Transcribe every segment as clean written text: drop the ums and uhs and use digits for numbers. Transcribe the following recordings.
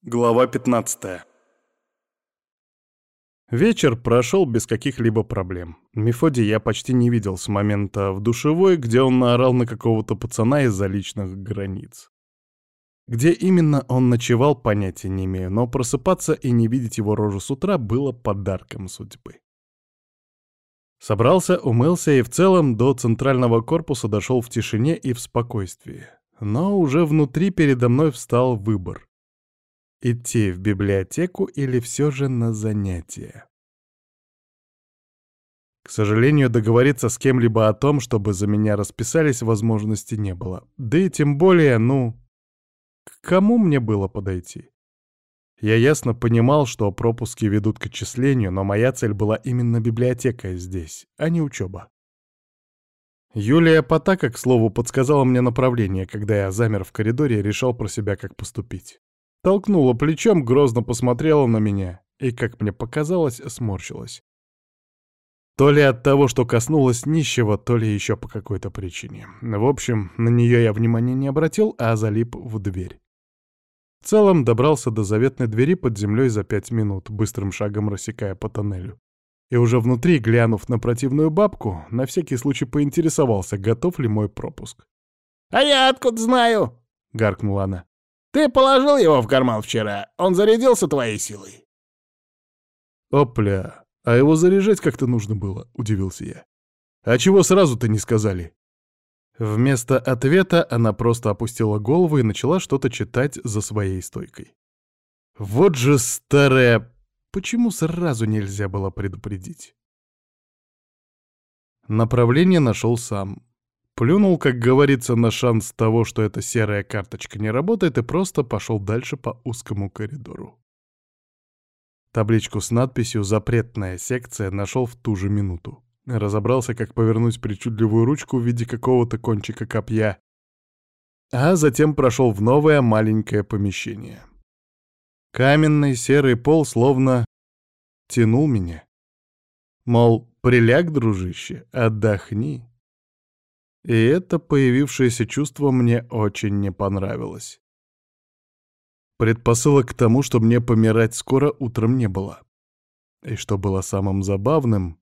Глава 15. Вечер прошел без каких-либо проблем. Мефодия я почти не видел с момента в душевой, где он наорал на какого-то пацана из-за личных границ. Где именно он ночевал, понятия не имею, но просыпаться и не видеть его рожу с утра было подарком судьбы. Собрался, умылся и в целом до центрального корпуса дошел в тишине и в спокойствии. Но уже внутри передо мной встал выбор. Идти в библиотеку или все же на занятия. К сожалению, договориться с кем-либо о том, чтобы за меня расписались, возможности не было. Да и тем более, к кому мне было подойти? Я ясно понимал, что пропуски ведут к отчислению, но моя цель была именно библиотека здесь, а не учеба. Юлия Потака, к слову, подсказала мне направление, когда я замер в коридоре и решал про себя, как поступить. Толкнула плечом, грозно посмотрела на меня и, как мне показалось, сморщилась. То ли от того, что коснулась нищего, то ли еще по какой-то причине. В общем, на нее я внимания не обратил, а залип в дверь. В целом добрался до заветной двери под землей за 5 минут, быстрым шагом рассекая по тоннелю. И уже внутри, глянув на противную бабку, на всякий случай поинтересовался, готов ли мой пропуск. «А я откуда знаю?» — гаркнула она. «Ты положил его в карман вчера, он зарядился твоей силой». «Опля, а его заряжать как-то нужно было», — удивился я. «А чего сразу-то не сказали?» Вместо ответа она просто опустила голову и начала что-то читать за своей стойкой. Вот же старая... Почему сразу нельзя было предупредить? Направление нашел сам. Плюнул, как говорится, на шанс того, что эта серая карточка не работает, и просто пошел дальше по узкому коридору. Табличку с надписью «Запретная секция» нашел в ту же минуту. Разобрался, как повернуть причудливую ручку в виде какого-то кончика копья, а затем прошел в новое маленькое помещение. Каменный серый пол словно тянул меня. Мол, приляг, дружище, отдохни. И это появившееся чувство мне очень не понравилось. Предпосылок к тому, что мне помирать скоро, утром не было. И что было самым забавным,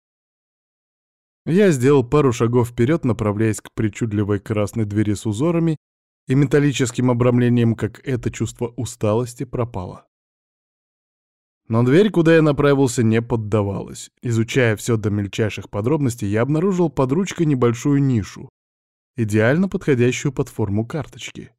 я сделал пару шагов вперед, направляясь к причудливой красной двери с узорами и металлическим обрамлением, как это чувство усталости пропало. Но дверь, куда я направился, не поддавалась. Изучая все до мельчайших подробностей, я обнаружил под ручкой небольшую нишу, идеально подходящую под форму карточки.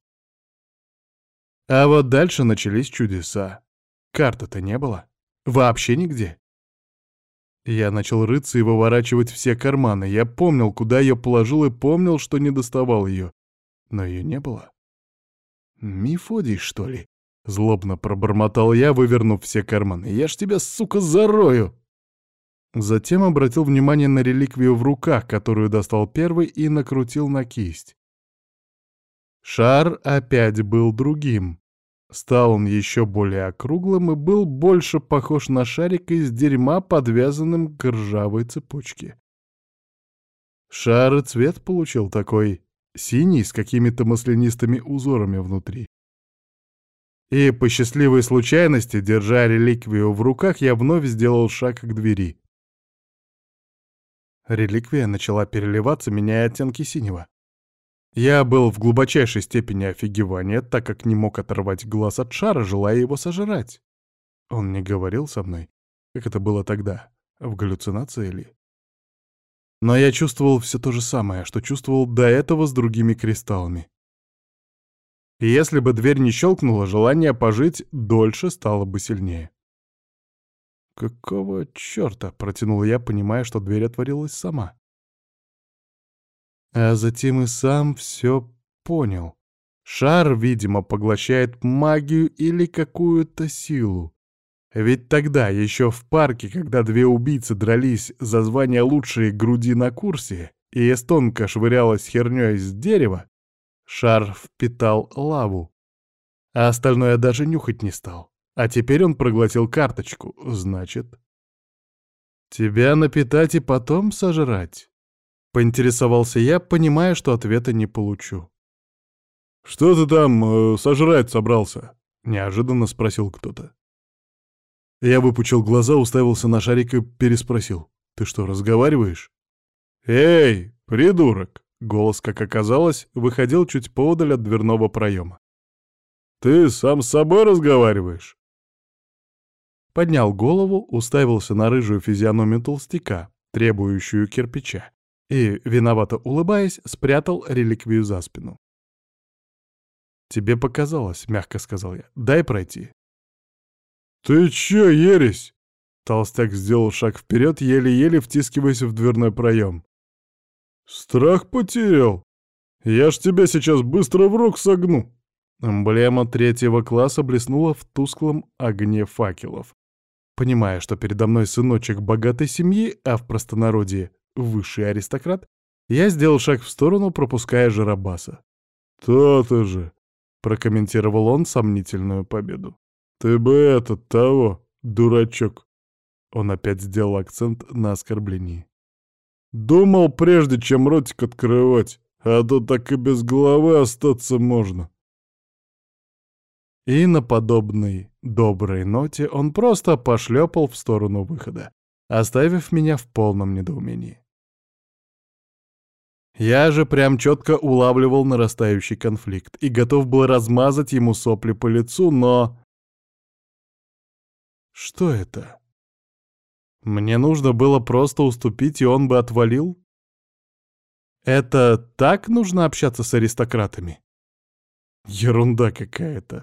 А вот дальше начались чудеса. Карты-то не было. Вообще нигде. Я начал рыться и выворачивать все карманы. Я помнил, куда ее положил, и помнил, что не доставал ее. Но ее не было. Мефодий, что ли? Злобно пробормотал я, вывернув все карманы. «Я ж тебя, сука, зарою!» Затем обратил внимание на реликвию в руках, которую достал первый и накрутил на кисть. Шар опять был другим. Стал он еще более округлым и был больше похож на шарик из дерьма, подвязанным к ржавой цепочке. Шар и цвет получил такой синий с какими-то маслянистыми узорами внутри. И по счастливой случайности, держа реликвию в руках, я вновь сделал шаг к двери. Реликвия начала переливаться, меняя оттенки синего. Я был в глубочайшей степени офигевания, так как не мог оторвать глаз от шара, желая его сожрать. Он не говорил со мной, как это было тогда, в галлюцинации ли. Но я чувствовал все то же самое, что чувствовал до этого с другими кристаллами. И если бы дверь не щелкнула, желание пожить дольше стало бы сильнее. «Какого черта?» — протянул я, понимая, что дверь отворилась сама. А затем и сам все понял. Шар, видимо, поглощает магию или какую-то силу. Ведь тогда, еще в парке, когда две убийцы дрались за звание лучшей груди на курсе, и эстонка швырялась херней с дерева, шар впитал лаву, а остальное даже нюхать не стал. А теперь он проглотил карточку, значит... «Тебя напитать и потом сожрать?» — поинтересовался я, понимая, что ответа не получу. «Что ты там сожрать собрался?» — неожиданно спросил кто-то. Я выпучил глаза, уставился на шарик и переспросил. «Ты что, разговариваешь?» «Эй, придурок!» — голос, как оказалось, выходил чуть поодаль от дверного проема. «Ты сам с собой разговариваешь?» Поднял голову, уставился на рыжую физиономию толстяка, требующую кирпича, и, виновато улыбаясь, спрятал реликвию за спину. «Тебе показалось», — мягко сказал я. «Дай пройти». «Ты чё, ересь?» Толстяк сделал шаг вперед, еле-еле втискиваясь в дверной проем. «Страх потерял? Я ж тебя сейчас быстро в рог согну!» Эмблема 3-го класса блеснула в тусклом огне факелов. Понимая, что передо мной сыночек богатой семьи, а в простонародье высший аристократ, я сделал шаг в сторону, пропуская Жарабаса. «То-то же!» — прокомментировал он сомнительную победу. «Ты бы того, дурачок!» Он опять сделал акцент на оскорблении. «Думал, прежде чем ротик открывать, а то так и без головы остаться можно». И на подобной доброй ноте он просто пошлепал в сторону выхода, оставив меня в полном недоумении. Я же прям четко улавливал нарастающий конфликт и готов был размазать ему сопли по лицу, но... Что это? Мне нужно было просто уступить, и он бы отвалил? Это так нужно общаться с аристократами? Ерунда какая-то.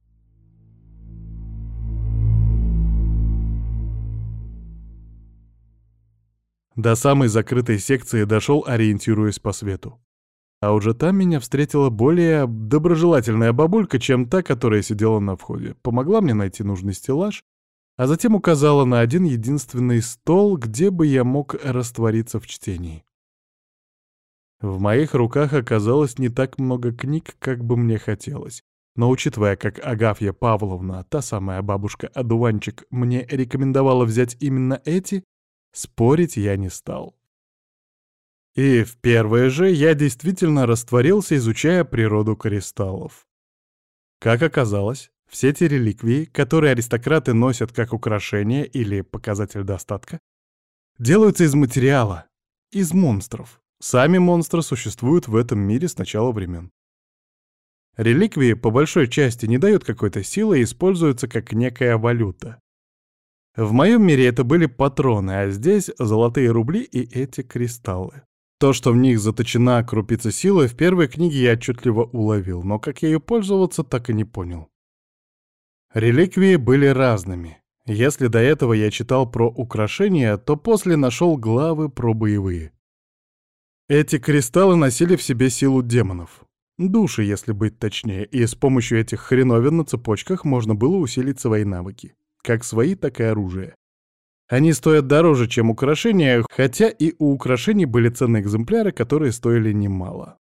До самой закрытой секции дошел, ориентируясь по свету. А уже там меня встретила более доброжелательная бабулька, чем та, которая сидела на входе. Помогла мне найти нужный стеллаж, а затем указала на один единственный стол, где бы я мог раствориться в чтении. В моих руках оказалось не так много книг, как бы мне хотелось. Но учитывая, как Агафья Павловна, та самая бабушка-одуванчик, мне рекомендовала взять именно эти, спорить я не стал. И в первое же я действительно растворился, изучая природу кристаллов. Как оказалось, все эти реликвии, которые аристократы носят как украшение или показатель достатка, делаются из материала, из монстров. Сами монстры существуют в этом мире с начала времен. Реликвии по большой части не дают какой-то силы и используются как некая валюта. В моем мире это были патроны, а здесь золотые рубли и эти кристаллы. То, что в них заточена крупица силы, в первой книге я отчетливо уловил, но как ею пользоваться, так и не понял. Реликвии были разными. Если до этого я читал про украшения, то после нашел главы про боевые. Эти кристаллы носили в себе силу демонов. Души, если быть точнее, и с помощью этих хреновин на цепочках можно было усилить свои навыки. Как свои, так и оружие. Они стоят дороже, чем украшения, хотя и у украшений были ценные экземпляры, которые стоили немало.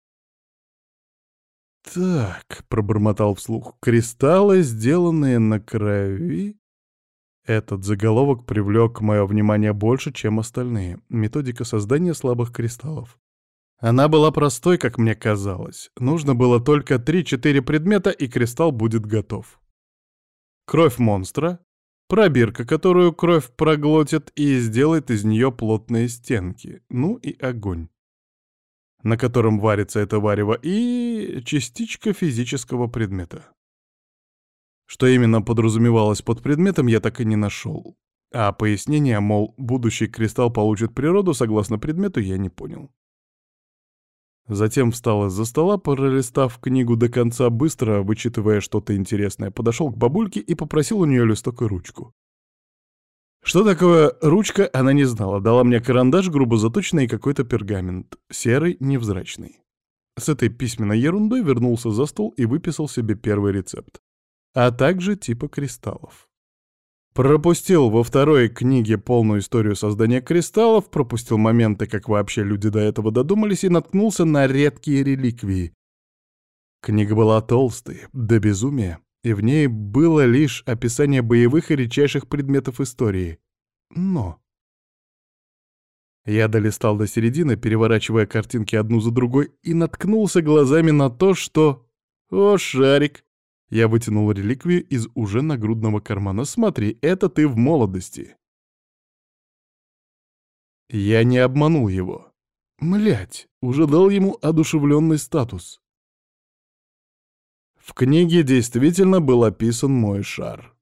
«Так», — пробормотал вслух, — «кристаллы, сделанные на крови?» Этот заголовок привлек мое внимание больше, чем остальные. Методика создания слабых кристаллов. Она была простой, как мне казалось. Нужно было только 3-4 предмета, и кристалл будет готов. Кровь монстра, пробирка, которую кровь проглотит и сделает из нее плотные стенки, ну и огонь, на котором варится это варево, и частичка физического предмета. Что именно подразумевалось под предметом, я так и не нашел. А пояснение, мол, будущий кристалл получит природу согласно предмету, я не понял. Затем встал из-за стола, пролистав книгу до конца, быстро вычитывая что-то интересное, подошел к бабульке и попросил у нее листок и ручку. Что такое ручка, она не знала. Дала мне карандаш, грубо заточенный, и какой-то пергамент. Серый, невзрачный. С этой письменной ерундой вернулся за стол и выписал себе первый рецепт. А также типа кристаллов. Пропустил во второй книге полную историю создания кристаллов, пропустил моменты, как вообще люди до этого додумались, и наткнулся на редкие реликвии. Книга была толстой, до безумия, и в ней было лишь описание боевых и редчайших предметов истории. Но... Я долистал до середины, переворачивая картинки одну за другой, и наткнулся глазами на то, что... О, шарик! Я вытянул реликвию из уже нагрудного кармана. «Смотри, это ты в молодости». Я не обманул его. Млять, уже дал ему одушевленный статус. В книге действительно был описан мой шар.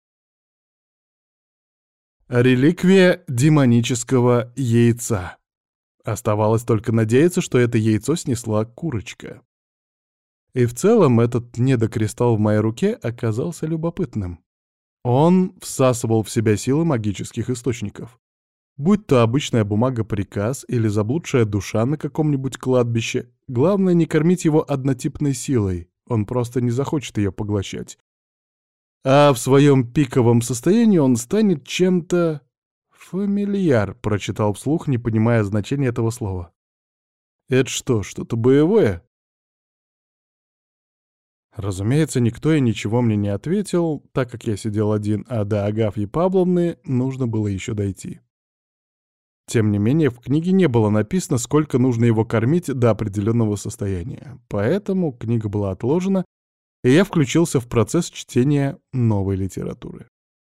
Реликвия демонического яйца. Оставалось только надеяться, что это яйцо снесла курочка. И в целом этот недокристалл в моей руке оказался любопытным. Он всасывал в себя силы магических источников. Будь то обычная бумага-приказ или заблудшая душа на каком-нибудь кладбище, главное не кормить его однотипной силой, он просто не захочет ее поглощать. А в своем пиковом состоянии он станет чем-то... «Фамильяр», — прочитал вслух, не понимая значения этого слова. «Это что, что-то боевое?» Разумеется, никто и ничего мне не ответил, так как я сидел один, а до Агафьи Павловны нужно было еще дойти. Тем не менее, в книге не было написано, сколько нужно его кормить до определенного состояния, поэтому книга была отложена, и я включился в процесс чтения новой литературы.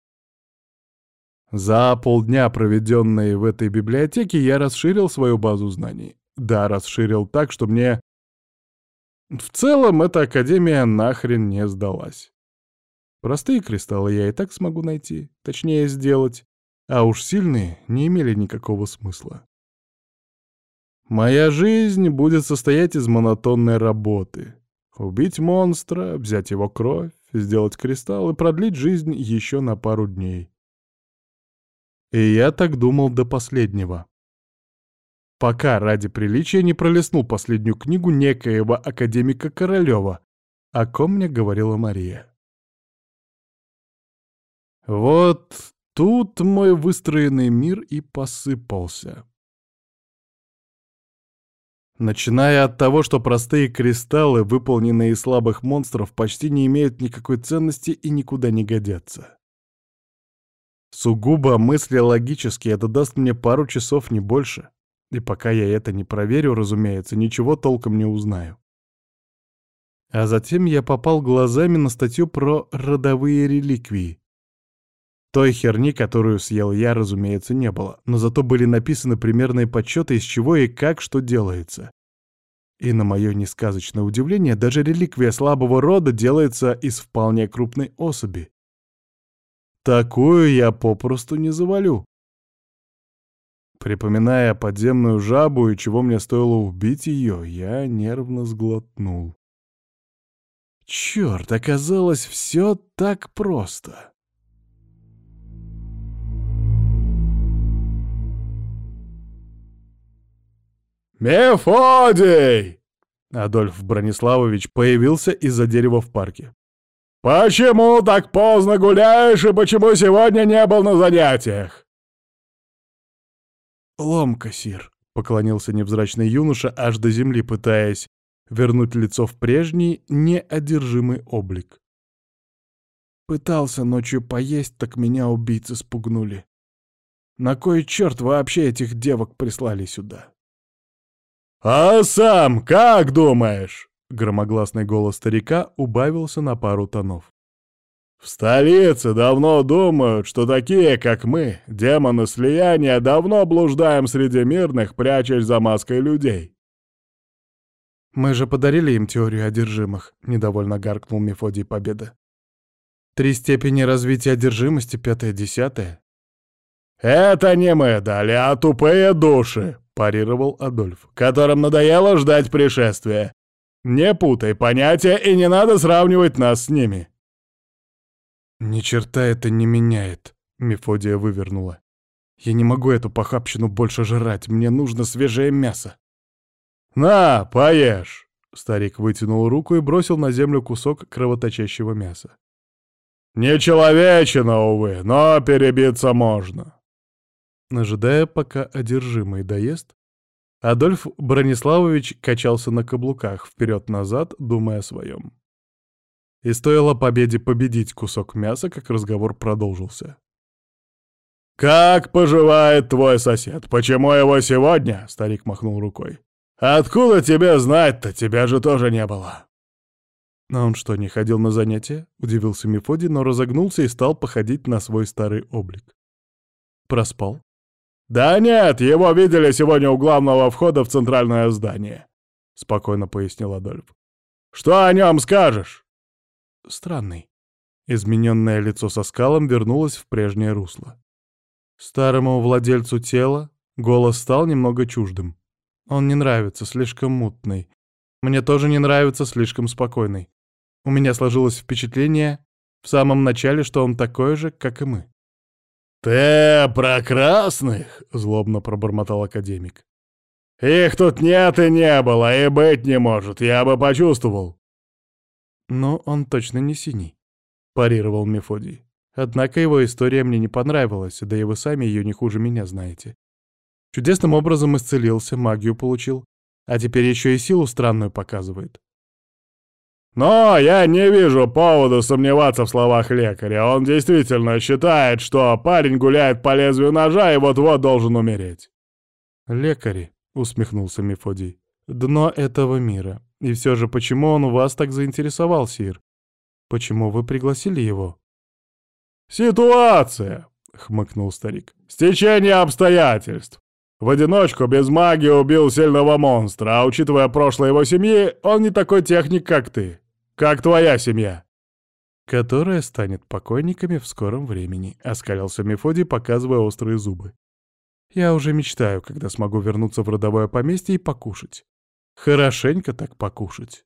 За полдня, проведенные в этой библиотеке, я расширил свою базу знаний. Да, расширил так, что мне... В целом, эта академия нахрен не сдалась. Простые кристаллы я и так смогу найти, точнее сделать, а уж сильные не имели никакого смысла. Моя жизнь будет состоять из монотонной работы. Убить монстра, взять его кровь, сделать кристалл и продлить жизнь еще на пару дней. И я так думал до последнего. Пока ради приличия не пролистнул последнюю книгу некоего академика Королева, о ком мне говорила Мария. Вот тут мой выстроенный мир и посыпался. Начиная от того, что простые кристаллы, выполненные из слабых монстров, почти не имеют никакой ценности и никуда не годятся. Сугубо мысли логически, это даст мне пару часов, не больше. И пока я это не проверю, разумеется, ничего толком не узнаю. А затем я попал глазами на статью про родовые реликвии. Той херни, которую съел я, разумеется, не было, но зато были написаны примерные подсчеты, из чего и как что делается. И на мое несказочное удивление, даже реликвия слабого рода делается из вполне крупной особи. Такую я попросту не завалю. Припоминая подземную жабу и чего мне стоило убить ее, я нервно сглотнул. Черт, оказалось, все так просто. «Мефодий!» Адольф Брониславович появился из-за дерева в парке. «Почему так поздно гуляешь и почему сегодня не был на занятиях?» «Ломка, сир», — поклонился невзрачный юноша аж до земли, пытаясь вернуть лицо в прежний, неодержимый облик. «Пытался ночью поесть, так меня убийцы спугнули. На кой черт вообще этих девок прислали сюда?» «А сам как думаешь?» — громогласный голос старика убавился на пару тонов. «В столице давно думают, что такие, как мы, демоны слияния, давно блуждаем среди мирных, прячась за маской людей». «Мы же подарили им теорию одержимых», — недовольно гаркнул Мефодий Победа. 3 степени развития одержимости, 5-10. «Это не мы дали, а тупые души», — парировал Адольф, «которым надоело ждать пришествия. Не путай понятия и не надо сравнивать нас с ними». «Ни черта это не меняет», — Мефодия вывернула. «Я не могу эту похабщину больше жрать, мне нужно свежее мясо». «На, поешь!» — старик вытянул руку и бросил на землю кусок кровоточащего мяса. «Не человечина, увы, но перебиться можно». Ожидая, пока одержимый доест, Адольф Брониславович качался на каблуках вперед-назад, думая о своем. И стоило Победе победить кусок мяса, как разговор продолжился. «Как поживает твой сосед? Почему его сегодня?» — старик махнул рукой. «Откуда тебе знать-то? Тебя же тоже не было». А он что, не ходил на занятия? Удивился Мефодий, но разогнулся и стал походить на свой старый облик. Проспал? «Да нет, его видели сегодня у главного входа в центральное здание», — спокойно пояснил Адольф. «Что о нем скажешь?» Странный. Измененное лицо со скалом вернулось в прежнее русло. Старому владельцу тела голос стал немного чуждым. Он не нравится, слишком мутный. Мне тоже не нравится, слишком спокойный. У меня сложилось впечатление в самом начале, что он такой же, как и мы. «Ты про красных?» — злобно пробормотал академик. «Их тут нет и не было, и быть не может, я бы почувствовал». «Но он точно не синий», — парировал Мефодий. «Однако его история мне не понравилась, да и вы сами ее не хуже меня знаете. Чудесным образом исцелился, магию получил, а теперь еще и силу странную показывает». «Но я не вижу повода сомневаться в словах лекаря. Он действительно считает, что парень гуляет по лезвию ножа и вот-вот должен умереть». «Лекари», — усмехнулся Мефодий, — «дно этого мира. И все же, почему он вас так заинтересовал, Сир? Почему вы пригласили его?» «Ситуация», — хмыкнул старик. «Стечение обстоятельств. В одиночку, без магии убил сильного монстра, а учитывая прошлое его семьи, он не такой техник, как ты. Как твоя семья?» «Которая станет покойниками в скором времени», — оскалился Мефодий, показывая острые зубы. «Я уже мечтаю, когда смогу вернуться в родовое поместье и покушать. Хорошенько так покушать».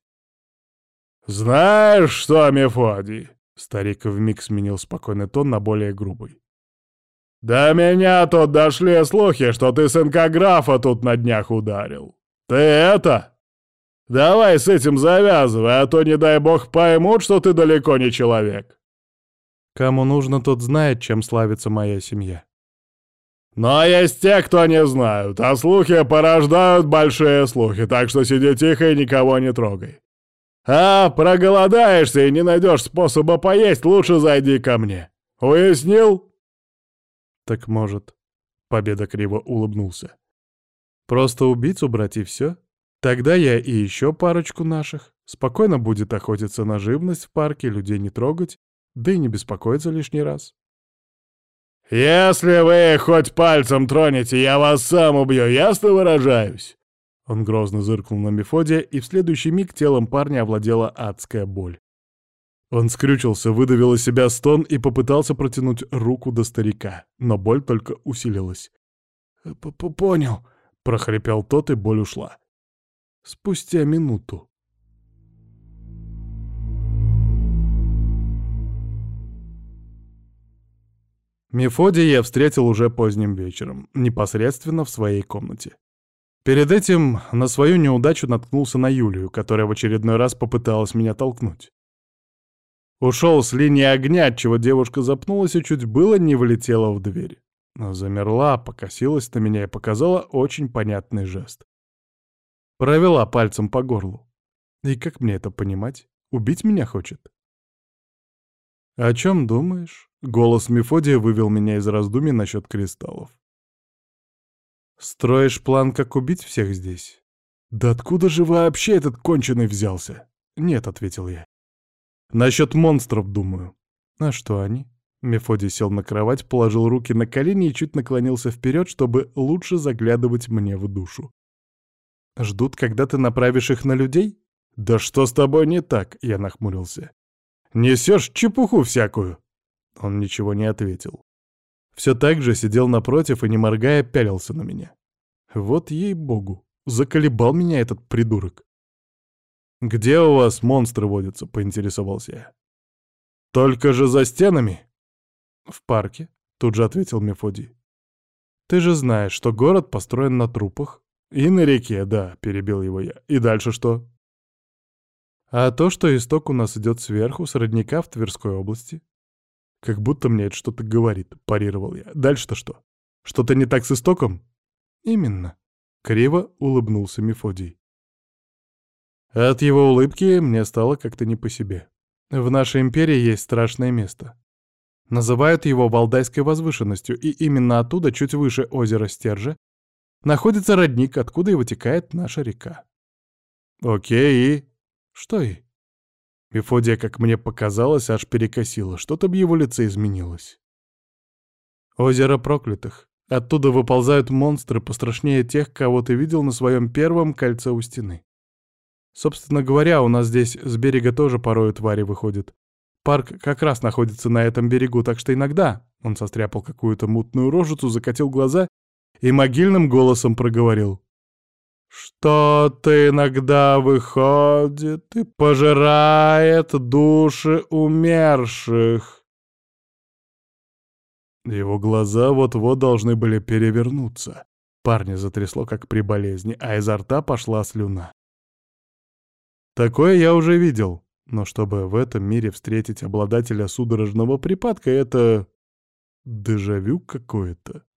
«Знаешь что, Мефодий?» — старик вмиг сменил спокойный тон на более грубый. «До меня тут дошли слухи, что ты сынка графа тут на днях ударил. Ты это? Давай с этим завязывай, а то, не дай бог, поймут, что ты далеко не человек». «Кому нужно, тот знает, чем славится моя семья». «Но есть те, кто не знают, а слухи порождают большие слухи, так что сиди тихо и никого не трогай. А проголодаешься и не найдешь способа поесть, лучше зайди ко мне. Уяснил?» «Так может...» — Победа криво улыбнулся. «Просто убийцу брать и все? Тогда я и еще парочку наших. Спокойно будет охотиться на живность в парке, людей не трогать, да и не беспокоиться лишний раз». «Если вы хоть пальцем тронете, я вас сам убью, ясно выражаюсь?» Он грозно зыркнул на Мефодия, и в следующий миг телом парня овладела адская боль. Он скрючился, выдавил из себя стон и попытался протянуть руку до старика, но боль только усилилась. «Понял», — прохрипел тот, и боль ушла. Спустя минуту. Мефодия я встретил уже поздним вечером, непосредственно в своей комнате. Перед этим на свою неудачу наткнулся на Юлию, которая в очередной раз попыталась меня толкнуть. Ушел с линии огня, отчего девушка запнулась и чуть было не влетела в дверь. Но замерла, покосилась на меня и показала очень понятный жест. Провела пальцем по горлу. И как мне это понимать? Убить меня хочет? «О чем думаешь?» — голос Мефодия вывел меня из раздумий насчет кристаллов. «Строишь план, как убить всех здесь?» «Да откуда же вообще этот конченый взялся?» «Нет», — ответил я. «Насчет монстров думаю». «А что они?» Мефодий сел на кровать, положил руки на колени и чуть наклонился вперед, чтобы лучше заглядывать мне в душу. «Ждут, когда ты направишь их на людей?» «Да что с тобой не так?» — я нахмурился. «Несешь чепуху всякую!» Он ничего не ответил. Все так же сидел напротив и, не моргая, пялился на меня. Вот ей-богу, заколебал меня этот придурок. «Где у вас монстры водятся?» — поинтересовался я. «Только же за стенами?» «В парке», — тут же ответил Мефодий. «Ты же знаешь, что город построен на трупах». «И на реке, да», — перебил его я. «И дальше что?» «А то, что исток у нас идет сверху, с родника в Тверской области». «Как будто мне это что-то говорит», — парировал я. «Дальше-то что? Что-то не так с истоком?» «Именно», — криво улыбнулся Мефодий. От его улыбки мне стало как-то не по себе. В нашей империи есть страшное место. Называют его Валдайской возвышенностью, и именно оттуда, чуть выше озера Стержа, находится родник, откуда и вытекает наша река. Окей, и... Что и? Мефодия, как мне показалось, аж перекосило. Что-то в его лице изменилось. Озеро проклятых. Оттуда выползают монстры пострашнее тех, кого ты видел на своем первом кольце у стены. Собственно говоря, у нас здесь с берега тоже порою твари выходят. Парк как раз находится на этом берегу, так что иногда он состряпал какую-то мутную рожицу, закатил глаза и могильным голосом проговорил. Что-то иногда выходит и пожирает души умерших. Его глаза вот-вот должны были перевернуться. Парня затрясло, как при болезни, а изо рта пошла слюна. Такое я уже видел, но чтобы в этом мире встретить обладателя судорожного припадка, это дежавю какое-то.